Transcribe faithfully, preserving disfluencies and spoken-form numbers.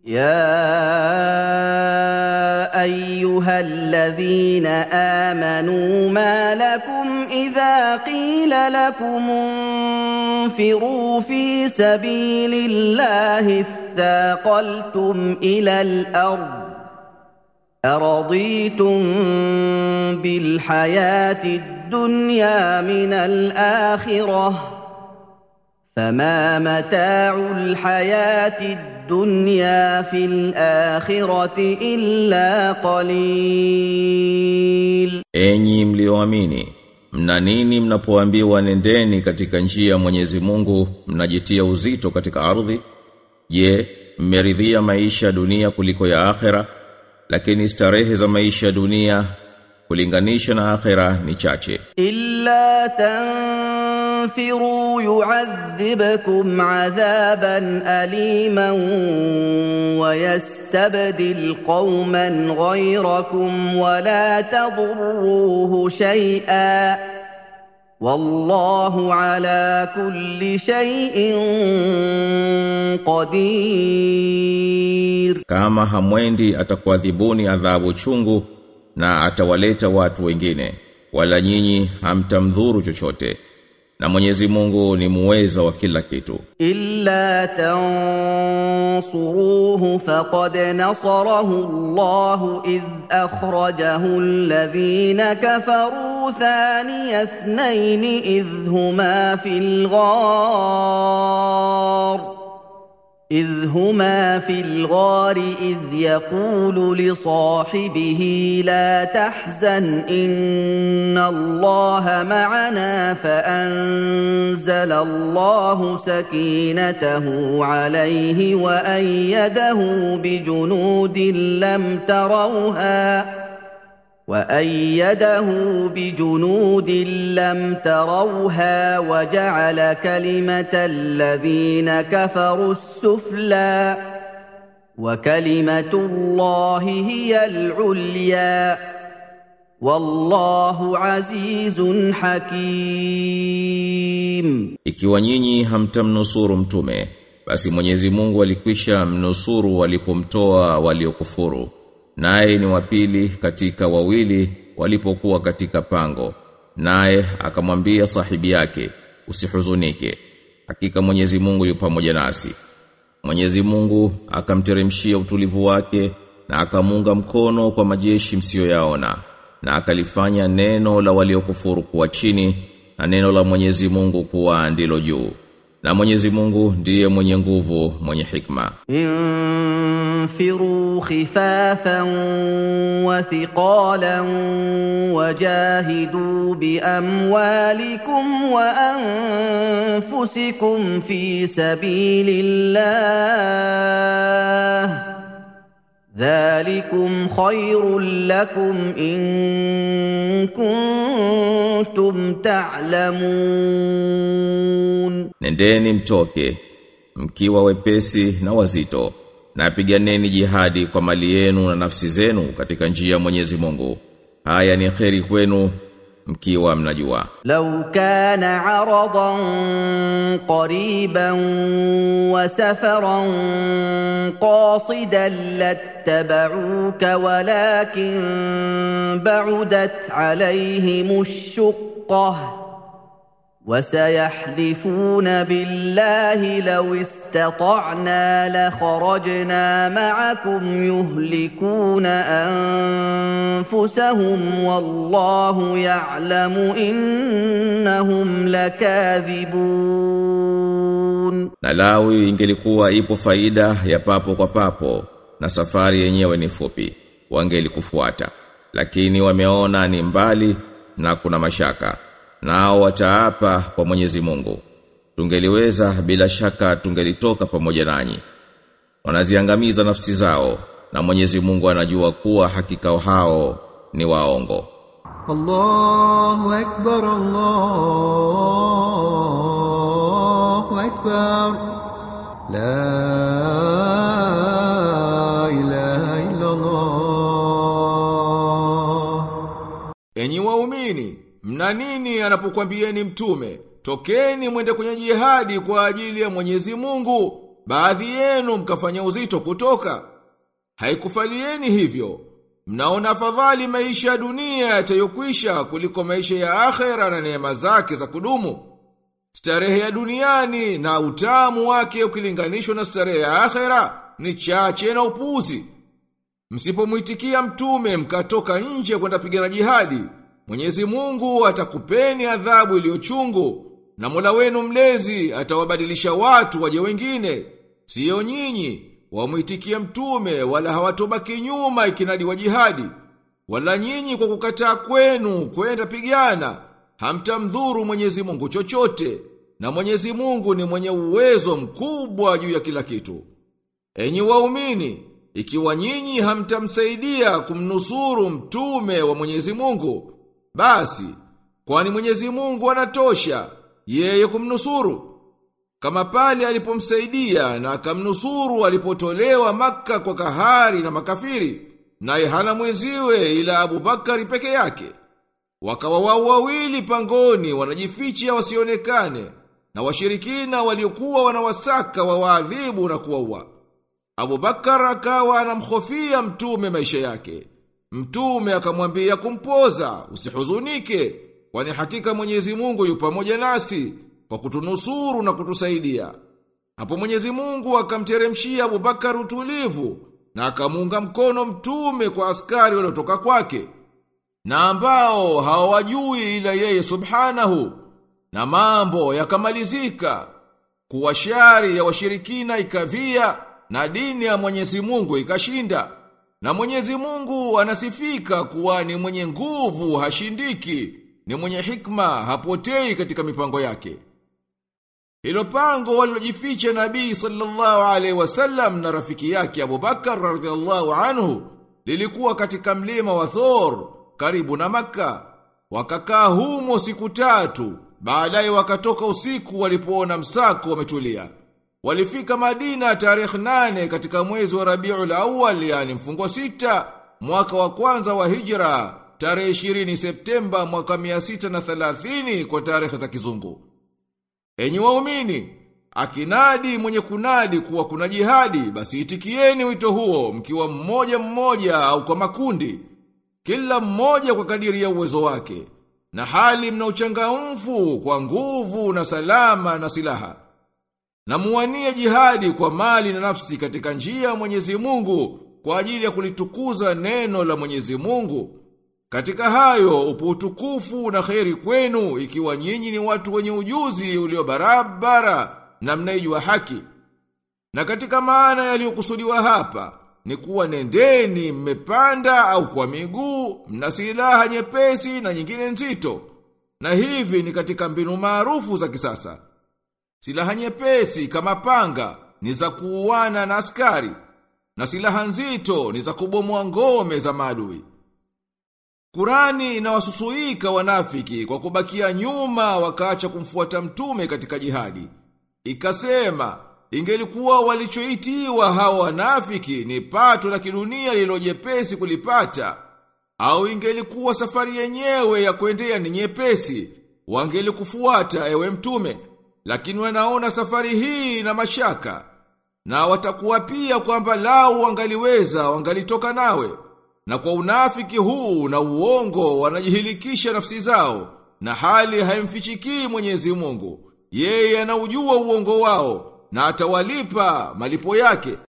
يا ايها الذين امنوا ما لكم اذا قيل لكم انفروا في سبيل الله اثاقلتم الى الارض أرضيتم بالحياة الدنيا من الآخرة فما متاع الحياة الدنيا في الآخرة إلا قليل. Enyi mlioamini, mna nini mnapoambiwa nendeni katika njia ya Mwenyezi Mungu mnajitia uzito katika ardhi? Je, mmeridhia maisha dunia kuliko ya akhera? Lakini starehe za maisha dunia kulinganisha na akhera ni chache. Illa tanfiru yu'adhibkum 'adhaban aliman wa yastabdil qauman ghayrakum wa la tadurruhu shay'an wallahu ala kulli shay'in qadir. Kama hamwendi atakuadhibuni adhabu chungu na atawaleta watu wengine, wala nyinyi hamtamdhuru chochote, na Mwenyezi Mungu ni muweza wa kila kitu. Illa tansuruhu faqad nasarahu Allahu idh akhrajahu alladhina kafaru thaniya ithnain idh huma fil ghar إذ هما في الغار إذ يقول لصاحبه لا تحزن إن الله معنا فأنزل الله سكينته عليه وأيده بجنود لم تروها وأيده بجنود لم تروها وجعل كلمة الذين كفروا السفلى وكلمة الله هي العليا والله عزيز حكيم. Ikiwa nyinyi hamtamnusuru mtume, basi Mwenyezi Mungu alikwisha mnusuru walipomtoa waliokufuru. Naye ni wapili katika wawili walipokuwa katika pango. Naye akamwambia sahibi yake, usihuzunike, hakika Mwenyezi Mungu yu pamoja nasi. Mwenyezi Mungu akamteremshia utulivu wake na akamunga mkono kwa majeshi msiyoyaona, na akalifanya neno la waliokufuru kuwa chini na neno la Mwenyezi Mungu kuwa ndilo juu. Na Mwenyezi Mungu ndiye mwenye nguvu, mwenye hikma. Infiru khifafan wa thiqalan wajahidu bi amwalikum wa anfusikum fi sabilillah dhalikum khairul lakum in kuntum ta'lamun. Nendeni mtoke mkiwa wepesi na wazito, na piganeni jihadi kwa mali yenu na nafsi zenu katika njia ya Mwenyezi Mungu. Haya ni kheri kwenu mkiwa mnajua. Law kana 'aradan qariban wa safaran qasidan lattaba'uka walakin ba'udat 'alayhimush shuqqah وسيحلفون بالله لو استطعنا لخرجنا معكم يهلكون أنفسهم والله يعلم إنهم لكاذبون. Na lawi ingelikuwa ipo faida ya papo kwa papo na safari yenyewe ni fupi, wangelikufuata, lakini wameona ni mbali na kuna mashaka, nao wataapa kwa Mwenyezi Mungu, tungeliweza bila shaka tungelitoka pamoja nanyi. Wanaziangamiza nafsi zao, na Mwenyezi Mungu anajua kuwa hakika hao ni waongo. Allahu akbar, Allahu akbar, la ilaha illa Allah. Enyi waumini, mna nini anapokuambieni mtume, tokeni mwende kwenye jihadi kwa ajili ya Mwenyezi Mungu, baadhi yenu mkafanya uzito kutoka. Haikufalieni hivyo. Mnaona afadhali maisha ya dunia yatayokwisha kuliko maisha ya akhera na neema zake za kudumu. Starehe ya duniani na utamu wake ukilinganishwa na starehe ya akhera ni chache na upuzi. Msipomuitikia mtume mkatoka nje kwenda pigana jihadi, Mwenyezi Mungu atakupeni adhabu iliyochungu, na Mola wenu mlezi atawabadilisha watu waje wengine, sio nyinyi wamuitikia mtume wala hawatobaki nyuma ikinadi wa jihadi, wala nyinyi kwa kukataa kwenu kwenda pigana hamtamdhuru Mwenyezi Mungu chochote, na Mwenyezi Mungu ni mwenye uwezo mkubwa juu ya kila kitu. Enyi waumini, ikiwa nyinyi hamtamsaidia kumnusuru mtume wa Mwenyezi Mungu, basi kwani Mwenyezi Mungu anatosha yeye kumnusuru. Kama pale alipomsaidia na akamnusuru alipotolewa Makka kwa kahari na makafiri, naye hana mwenziwe ila Abu Bakari peke yake. Wakawa wao wawili pangoni wanajificha wasionekane, na washirikina waliokuwa wanawasaka wawaadhibu na kuwaua. Abu Bakar akawa anamhofia mtume maisha yake. Mtume akamwambia kumpoza, usihuzunike, kwani hakika Mwenyezi Mungu yu pamoja nasi kwa kutunusuru na kutusaidia. Hapo Mwenyezi Mungu akamteremshia Abu Bakar utulivu na akamunga mkono mtume kwa askari waliotoka kwake, na ambao hawajui ila yeye subhanahu, na mambo yakamalizika. Kuwa shari ya washirikina ikavia na dini ya Mwenyezi Mungu ikashinda. Na Mwenyezi Mungu anasifika kuwa ni mwenye nguvu hashindiki, ni mwenye hikma hapotei katika mipango yake. Hilo pango walilojificha Nabii sallallahu alaihi wasallam na rafiki yake Abu Bakar radhiallahu anhu lilikuwa katika mlima wa Thor karibu na Makka. Wakakaa humo siku tatu, baadaye wakatoka usiku walipoona msako wametulia. Walifika Madina tarehe nane katika mwezi wa Rabiul Awwal, yani mfungo sita, mwaka wa kwanza wa Hijra, tarehe ishirini Septemba mwaka mia sita na thelathini kwa tarehe za kizungu. Enyi waumini, akinadi mwenye kunadi kuwa kuna jihadi, basi itikieni wito huo mkiwa mmoja mmoja au kwa makundi, kila mmoja kwa kadiri ya uwezo wake, na hali mna uchangamfu kwa nguvu na salama na silaha. Na muwanie jihadi kwa mali na nafsi katika njia ya Mwenyezi Mungu kwa ajili ya kulitukuza neno la Mwenyezi Mungu. Katika hayo upo utukufu na kheri kwenu ikiwa nyinyi ni watu wenye ujuzi ulio barabara na mnaijua haki. Na katika maana yaliyokusudiwa hapa ni kuwa nendeni mmepanda au kwa miguu, mna silaha nyepesi na nyingine nzito. Na hivi ni katika mbinu maarufu za kisasa. Silaha nyepesi kama panga ni za kuuana na askari, na silaha nzito ni za kubomoa ngome za maadui. Kurani inawasusuika wanafiki kwa kubakia nyuma wakaacha kumfuata mtume katika jihadi. Ikasema, ingelikuwa walichoitiwa hao wanafiki ni pato la kidunia lililojepesi kulipata, au ingelikuwa safari yenyewe ya kuendea ni nyepesi, wangelikufuata ewe mtume. Lakini wanaona safari hii na mashaka, na watakuwa pia kwamba lau wangaliweza wangalitoka nawe. Na kwa unafiki huu na uongo wanajihilikisha nafsi zao, na hali haimfichiki Mwenyezi Mungu. Yeye anaujua uongo wao na atawalipa malipo yake.